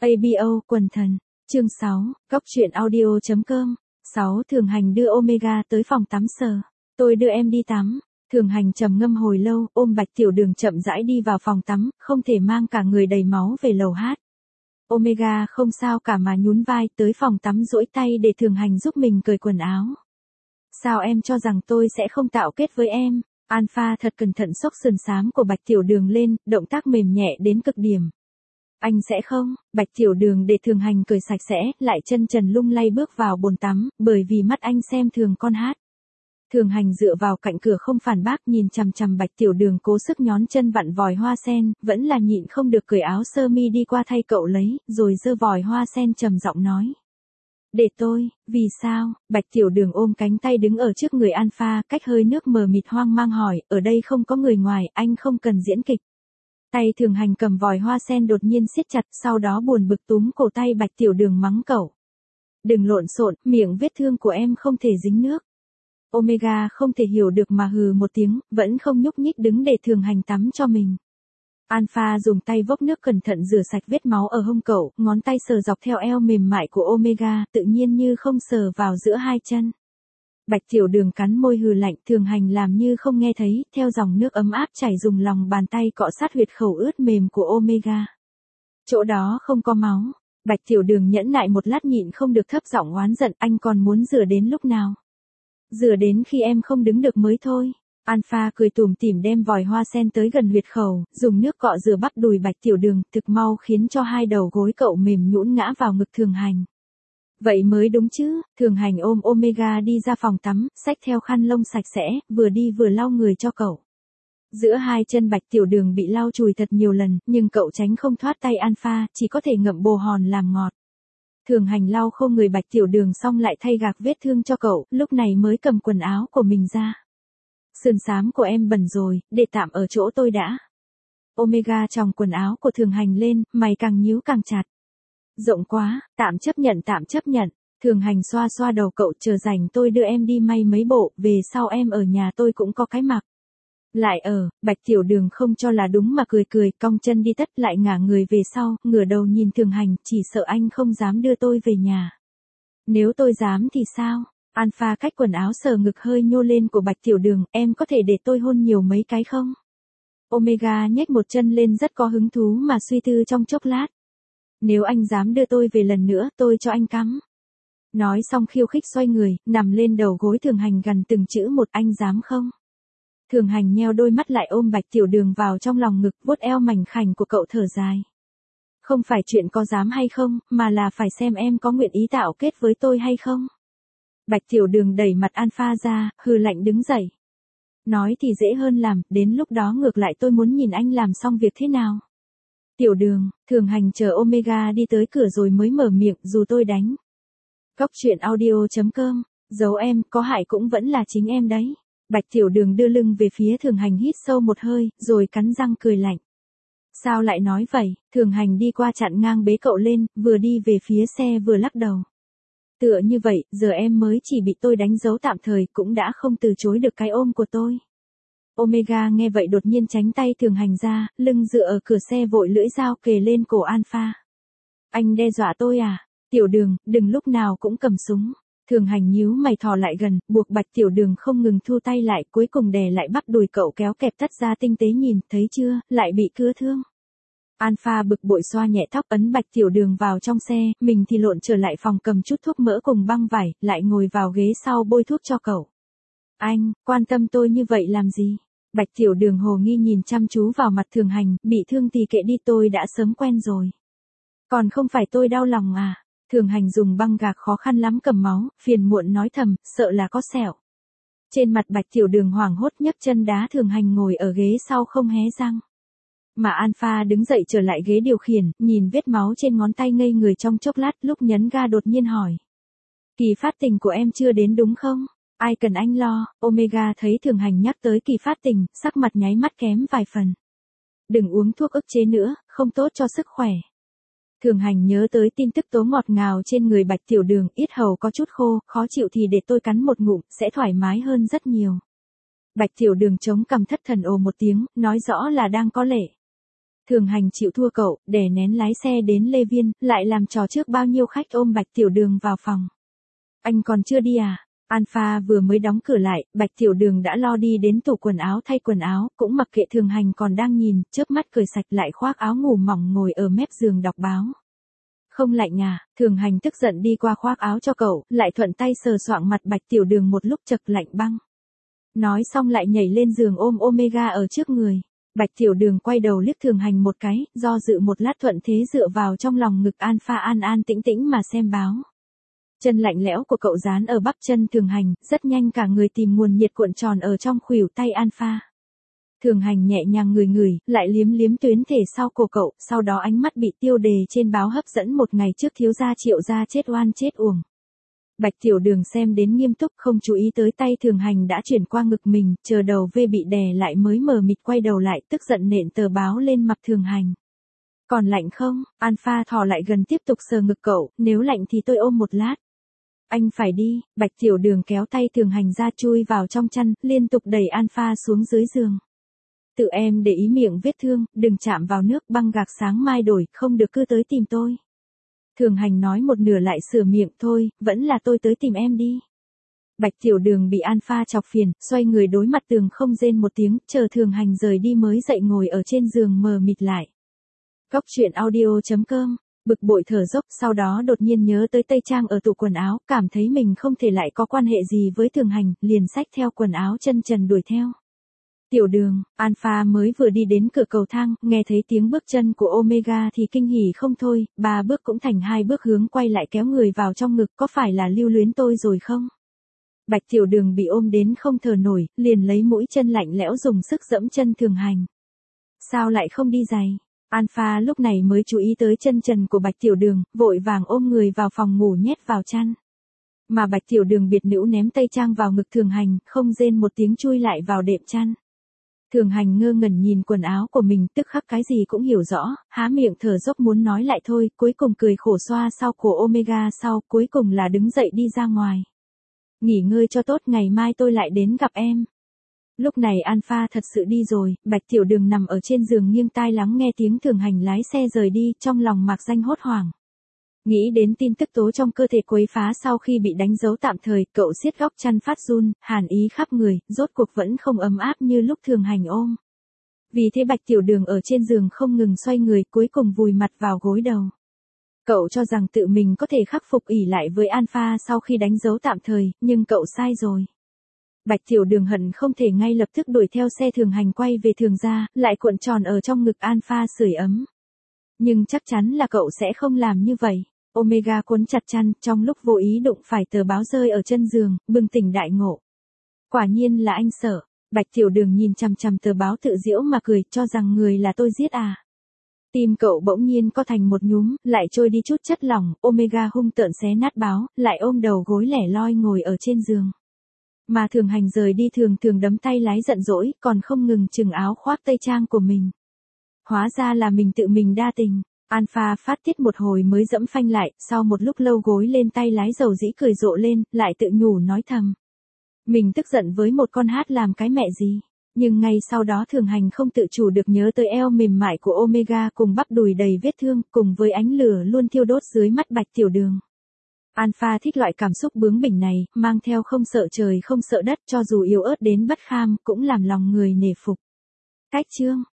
ABO quần thần. Chương 6, Góc truyện audio.com. 6. Thường Hành đưa Omega tới phòng tắm sờ. Tôi đưa em đi tắm. Thường Hành trầm ngâm hồi lâu, ôm Bạch Tiểu Đường chậm rãi đi vào phòng tắm, không thể mang cả người đầy máu về lầu hát. Omega không sao cả mà nhún vai tới phòng tắm duỗi tay để Thường Hành giúp mình cởi quần áo. Sao em cho rằng tôi sẽ không tạo kết với em? Alpha thật cẩn thận xốc sườn xám của Bạch Tiểu Đường lên, động tác mềm nhẹ đến cực điểm. Anh sẽ không? Bạch Tiểu Đường để Thường Hành cởi sạch sẽ, lại chân trần lung lay bước vào bồn tắm, bởi vì mắt anh xem thường con hát. Thường Hành dựa vào cạnh cửa không phản bác, nhìn chằm chằm Bạch Tiểu Đường cố sức nhón chân vặn vòi hoa sen, vẫn là nhịn không được cởi áo sơ mi đi qua thay cậu lấy, rồi giơ vòi hoa sen trầm giọng nói. Để tôi, vì sao? Bạch Tiểu Đường ôm cánh tay đứng ở trước người Alpha, cách hơi nước mờ mịt hoang mang hỏi, ở đây không có người ngoài, anh không cần diễn kịch. Tay Thường Hành cầm vòi hoa sen đột nhiên siết chặt, sau đó buồn bực túm cổ tay Bạch Tiểu Đường mắng cậu. Đừng lộn xộn, miệng vết thương của em không thể dính nước. Omega không thể hiểu được mà hừ một tiếng, vẫn không nhúc nhích đứng để Thường Hành tắm cho mình. Alpha dùng tay vốc nước cẩn thận rửa sạch vết máu ở hông cậu, ngón tay sờ dọc theo eo mềm mại của Omega, tự nhiên như không sờ vào giữa hai chân. Bạch Tiểu Đường cắn môi hừ lạnh, Thường Hành làm như không nghe thấy, theo dòng nước ấm áp chảy dùng lòng bàn tay cọ sát huyệt khẩu ướt mềm của Omega. Chỗ đó không có máu. Bạch Tiểu Đường nhẫn nại một lát nhịn không được thấp giọng oán giận, anh còn muốn rửa đến lúc nào? Rửa đến khi em không đứng được mới thôi. Alpha cười tủm tỉm đem vòi hoa sen tới gần huyệt khẩu, dùng nước cọ rửa bắp đùi Bạch Tiểu Đường, thực mau khiến cho hai đầu gối cậu mềm nhũn ngã vào ngực Thường Hành. Vậy mới đúng chứ. Thường Hành ôm Omega đi ra phòng tắm, xách theo khăn lông sạch sẽ, vừa đi vừa lau người cho cậu. Giữa hai chân Bạch Tiểu Đường bị lau chùi thật nhiều lần, nhưng cậu tránh không thoát tay Alpha, chỉ có thể ngậm bồ hòn làm ngọt. Thường Hành lau khô người Bạch Tiểu Đường xong lại thay gạc vết thương cho cậu, lúc này mới cầm quần áo của mình ra. Sườn xám của em bẩn rồi, để tạm ở chỗ tôi đã. Omega chòng quần áo của Thường Hành lên, mày càng nhíu càng chặt. Rộng quá, tạm chấp nhận tạm chấp nhận. Thường Hành xoa xoa đầu cậu, chờ rảnh tôi đưa em đi may mấy bộ, về sau em ở nhà tôi cũng có cái mặc. Lại ở, Bạch Tiểu Đường không cho là đúng mà cười cười, cong chân đi tất lại ngả người về sau, ngửa đầu nhìn Thường Hành, chỉ sợ anh không dám đưa tôi về nhà. Nếu tôi dám thì sao? Alpha cách quần áo sờ ngực hơi nhô lên của Bạch Tiểu Đường, em có thể để tôi hôn nhiều mấy cái không? Omega nhếch một chân lên rất có hứng thú mà suy tư trong chốc lát. Nếu anh dám đưa tôi về lần nữa, tôi cho anh cắm. Nói xong khiêu khích xoay người, nằm lên đầu gối Thường Hành gần từng chữ một, anh dám không? Thường Hành nheo đôi mắt lại ôm Bạch Tiểu Đường vào trong lòng ngực, vuốt eo mảnh khảnh của cậu thở dài. Không phải chuyện có dám hay không, mà là phải xem em có nguyện ý tạo kết với tôi hay không. Bạch Tiểu Đường đẩy mặt Alpha ra, hừ lạnh đứng dậy. Nói thì dễ hơn làm, đến lúc đó ngược lại tôi muốn nhìn anh làm xong việc thế nào. Tiểu Đường, Thường Hành chờ Omega đi tới cửa rồi mới mở miệng, dù tôi đánh. Góc truyện audio.com, giấu em, có hại cũng vẫn là chính em đấy. Bạch Tiểu Đường đưa lưng về phía Thường Hành hít sâu một hơi, rồi cắn răng cười lạnh. Sao lại nói vậy? Thường Hành đi qua chặn ngang bế cậu lên, vừa đi về phía xe vừa lắc đầu. Tựa như vậy, giờ em mới chỉ bị tôi đánh dấu tạm thời, cũng đã không từ chối được cái ôm của tôi. Omega nghe vậy đột nhiên tránh tay Thường Hành ra, lưng dựa ở cửa xe vội lưỡi dao kề lên cổ Alpha. Anh đe dọa tôi à? Tiểu Đường, đừng lúc nào cũng cầm súng. Thường Hành nhíu mày thò lại gần, buộc Bạch Tiểu Đường không ngừng thu tay lại, cuối cùng đè lại bắp đùi cậu kéo kẹp tất ra tinh tế nhìn, thấy chưa, lại bị cưa thương. Alpha bực bội xoa nhẹ tóc ấn Bạch Tiểu Đường vào trong xe, mình thì lộn trở lại phòng cầm chút thuốc mỡ cùng băng vải, lại ngồi vào ghế sau bôi thuốc cho cậu. Anh, quan tâm tôi như vậy làm gì? Bạch Tiểu Đường hồ nghi nhìn chăm chú vào mặt Thường Hành, bị thương thì kệ đi, tôi đã sớm quen rồi. Còn không phải tôi đau lòng à? Thường Hành dùng băng gạc khó khăn lắm cầm máu, phiền muộn nói thầm, sợ là có sẹo. Trên mặt Bạch Tiểu Đường hoảng hốt nhấc chân đá Thường Hành ngồi ở ghế sau không hé răng. Mà Alpha đứng dậy trở lại ghế điều khiển, nhìn vết máu trên ngón tay ngây người trong chốc lát, lúc nhấn ga đột nhiên hỏi. Kỳ phát tình của em chưa đến đúng không? Ai cần anh lo? Omega thấy Thường Hành nhắc tới kỳ phát tình, sắc mặt nháy mắt kém vài phần. Đừng uống thuốc ức chế nữa, không tốt cho sức khỏe. Thường Hành nhớ tới tin tức tố ngọt ngào trên người Bạch Tiểu Đường, yết hầu có chút khô, khó chịu thì để tôi cắn một ngụm, sẽ thoải mái hơn rất nhiều. Bạch Tiểu Đường chống cằm thất thần ồ một tiếng, nói rõ là đang có lệ. Thường Hành chịu thua cậu, đè nén lái xe đến Lê Viên, lại làm trò trước bao nhiêu khách ôm Bạch Tiểu Đường vào phòng. Anh còn chưa đi à? Alpha vừa mới đóng cửa lại, Bạch Tiểu Đường đã lo đi đến tủ quần áo thay quần áo, cũng mặc kệ Thường Hành còn đang nhìn, chớp mắt cởi sạch lại khoác áo ngủ mỏng ngồi ở mép giường đọc báo. Không lạnh à? Thường Hành tức giận đi qua khoác áo cho cậu, lại thuận tay sờ soạng mặt Bạch Tiểu Đường một lúc chật lạnh băng. Nói xong lại nhảy lên giường ôm Omega ở trước người. Bạch Tiểu Đường quay đầu liếc Thường Hành một cái, do dự một lát thuận thế dựa vào trong lòng ngực Alpha an an tĩnh tĩnh mà xem báo. Chân lạnh lẽo của cậu dán ở bắp chân Thường Hành, rất nhanh cả người tìm nguồn nhiệt cuộn tròn ở trong khuỷu tay Alpha. Thường Hành nhẹ nhàng ngửi, lại liếm liếm tuyến thể sau cổ cậu, sau đó ánh mắt bị tiêu đề trên báo hấp dẫn một ngày trước thiếu gia Triệu gia chết oan chết uổng. Bạch Tiểu Đường xem đến nghiêm túc không chú ý tới tay Thường Hành đã chuyển qua ngực mình, chờ đầu V bị đè lại mới mờ mịt quay đầu lại tức giận nện tờ báo lên mặt Thường Hành. Còn lạnh không? Alpha thò lại gần tiếp tục sờ ngực cậu, nếu lạnh thì tôi ôm một lát. Anh phải đi, Bạch Tiểu Đường kéo tay Thường Hành ra chui vào trong chăn, liên tục đẩy Alpha xuống dưới giường. Tự em để ý miệng vết thương, đừng chạm vào nước băng gạc sáng mai đổi, không được cứ tới tìm tôi. Thường Hành nói một nửa lại sửa miệng thôi, vẫn là tôi tới tìm em đi. Bạch Tiểu Đường bị Alpha chọc phiền, xoay người đối mặt tường không rên một tiếng, chờ Thường Hành rời đi mới dậy ngồi ở trên giường mờ mịt lại. Góc truyện audio.com, bực bội thở dốc sau đó đột nhiên nhớ tới tây trang ở tủ quần áo, cảm thấy mình không thể lại có quan hệ gì với Thường Hành, liền xách theo quần áo chân trần đuổi theo. Tiểu Đường, Alpha mới vừa đi đến cửa cầu thang, nghe thấy tiếng bước chân của Omega thì kinh hỉ không thôi, 3 bước cũng thành 2 bước hướng quay lại kéo người vào trong ngực, có phải là lưu luyến tôi rồi không? Bạch Tiểu Đường bị ôm đến không thở nổi, liền lấy mũi chân lạnh lẽo dùng sức giẫm chân Thường Hành. Sao lại không đi giày? Alpha lúc này mới chú ý tới chân trần của Bạch Tiểu Đường, vội vàng ôm người vào phòng ngủ nhét vào chăn. Mà Bạch Tiểu Đường biệt nữ ném tây trang vào ngực Thường Hành, không rên một tiếng chui lại vào đệm chăn. Thường Hành ngơ ngẩn nhìn quần áo của mình, tức khắc cái gì cũng hiểu rõ, há miệng thở dốc muốn nói lại thôi, cuối cùng cười khổ xoa sau cổ Omega sau, cuối cùng là đứng dậy đi ra ngoài. Nghỉ ngơi cho tốt, ngày mai tôi lại đến gặp em. Lúc này Alpha thật sự đi rồi, Bạch Tiểu Đường nằm ở trên giường nghiêng tai lắng nghe tiếng Thường Hành lái xe rời đi, trong lòng mạc danh hốt hoảng. Nghĩ đến tin tức tố trong cơ thể quấy phá sau khi bị đánh dấu tạm thời, cậu siết góc chăn phát run, hàn ý khắp người, rốt cuộc vẫn không ấm áp như lúc Thường Hành ôm. Vì thế Bạch Tiểu Đường ở trên giường không ngừng xoay người, cuối cùng vùi mặt vào gối đầu. Cậu cho rằng tự mình có thể khắc phục ỷ lại với Alpha sau khi đánh dấu tạm thời, nhưng cậu sai rồi. Bạch Tiểu Đường hận không thể ngay lập tức đuổi theo xe Thường Hành quay về Thường gia, lại cuộn tròn ở trong ngực Alpha sưởi ấm. Nhưng chắc chắn là cậu sẽ không làm như vậy. Omega cuốn chặt chăn, trong lúc vô ý đụng phải tờ báo rơi ở chân giường, bừng tỉnh đại ngộ. Quả nhiên là anh sợ. Bạch Tiểu Đường nhìn chằm chằm tờ báo tự giễu mà cười, cho rằng người là tôi giết à. Tim cậu bỗng nhiên co thành một nhúm, lại trôi đi chút chất lỏng, Omega hung tợn xé nát báo, lại ôm đầu gối lẻ loi ngồi ở trên giường. Mà Thường Hành rời đi thường đấm tay lái giận dỗi, còn không ngừng chừng áo khoác tây trang của mình. Hóa ra là mình tự mình đa tình. Alpha phát tiết một hồi mới dẫm phanh lại, sau một lúc lâu gối lên tay lái dầu dĩ cười rộ lên, lại tự nhủ nói thầm. Mình tức giận với một con hát làm cái mẹ gì. Nhưng ngay sau đó Thường Hành không tự chủ được nhớ tới eo mềm mại của Omega cùng bắp đùi đầy vết thương, cùng với ánh lửa luôn thiêu đốt dưới mắt Bạch Tiểu Đường. Alpha thích loại cảm xúc bướng bỉnh này, mang theo không sợ trời không sợ đất, cho dù yếu ớt đến bất kham, cũng làm lòng người nể phục. Cách chương